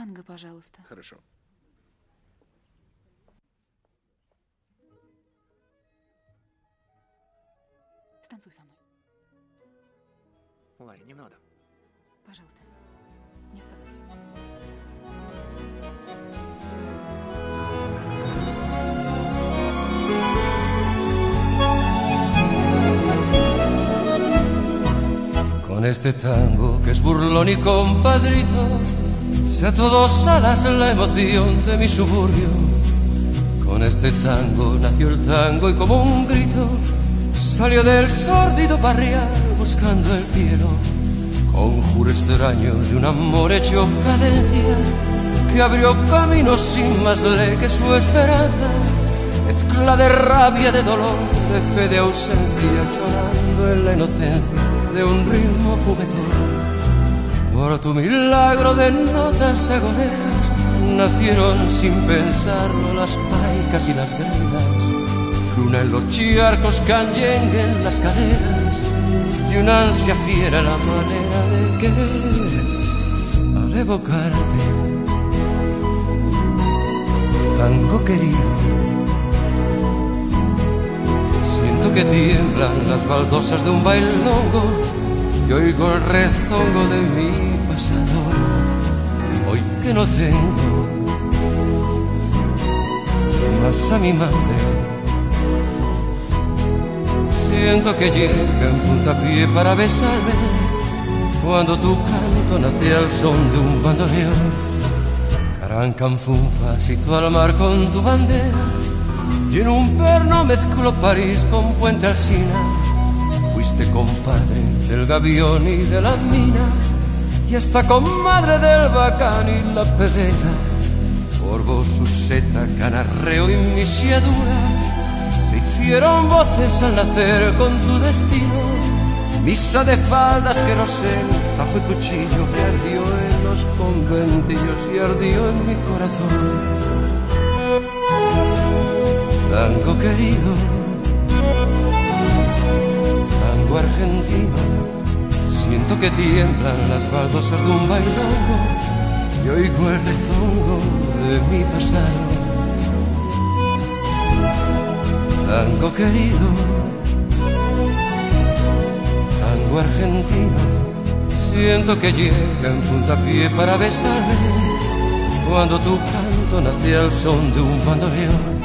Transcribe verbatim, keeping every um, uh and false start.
Танго, пожалуйста. Хорошо. Станцуй со мной. Ларри, не надо. Пожалуйста. Не отказывайся. Con este tango que es burlón y compadrito, sea a todos alas la emoción de mi suburbio. Con este tango nació el tango y como un grito salió del sórdido barrial buscando el cielo. Conjuro extraño de un amor hecho cadencia que abrió camino sin más ley que su esperanza. Mezcla de rabia, de dolor, de fe, de ausencia, llorando en la inocencia de un ritmo juguetón. Por tu milagro de notas agoneras nacieron sin pensarlo las paicas y las gregas. Luna en los charcos, canyengue en las caderas y una ansia fiera la manera de querer. Al evocarte, tango querido, siento que tiemblan las baldosas de un bailongo y oigo el rezongo de mi pasado. Hoy que no tengo más a mi madre, siento que llega en puntapié para besarme cuando tu canto nace al son de un bandoneón. Carancanfunfa se hizo al mar con tu bandera y en un perno mezcló París con Puente Alsina. Fuiste compadre del gavión y de la mina y hasta comadre del bacán y la pebeta. Por vos su seta, canarreo y misiadura se hicieron voces al nacer con tu destino. Misa de faldas, querosén, tajo y cuchillo que ardió en los conventillos y ardió en mi corazón. Tango querido, tango argentino, siento que tiemblan las baldosas de un bailongo y oigo el rezongo de mi pasado. Tango querido, tango argentino, siento que llega en puntapié para besarme cuando tu canto nace al son de un bandoneón.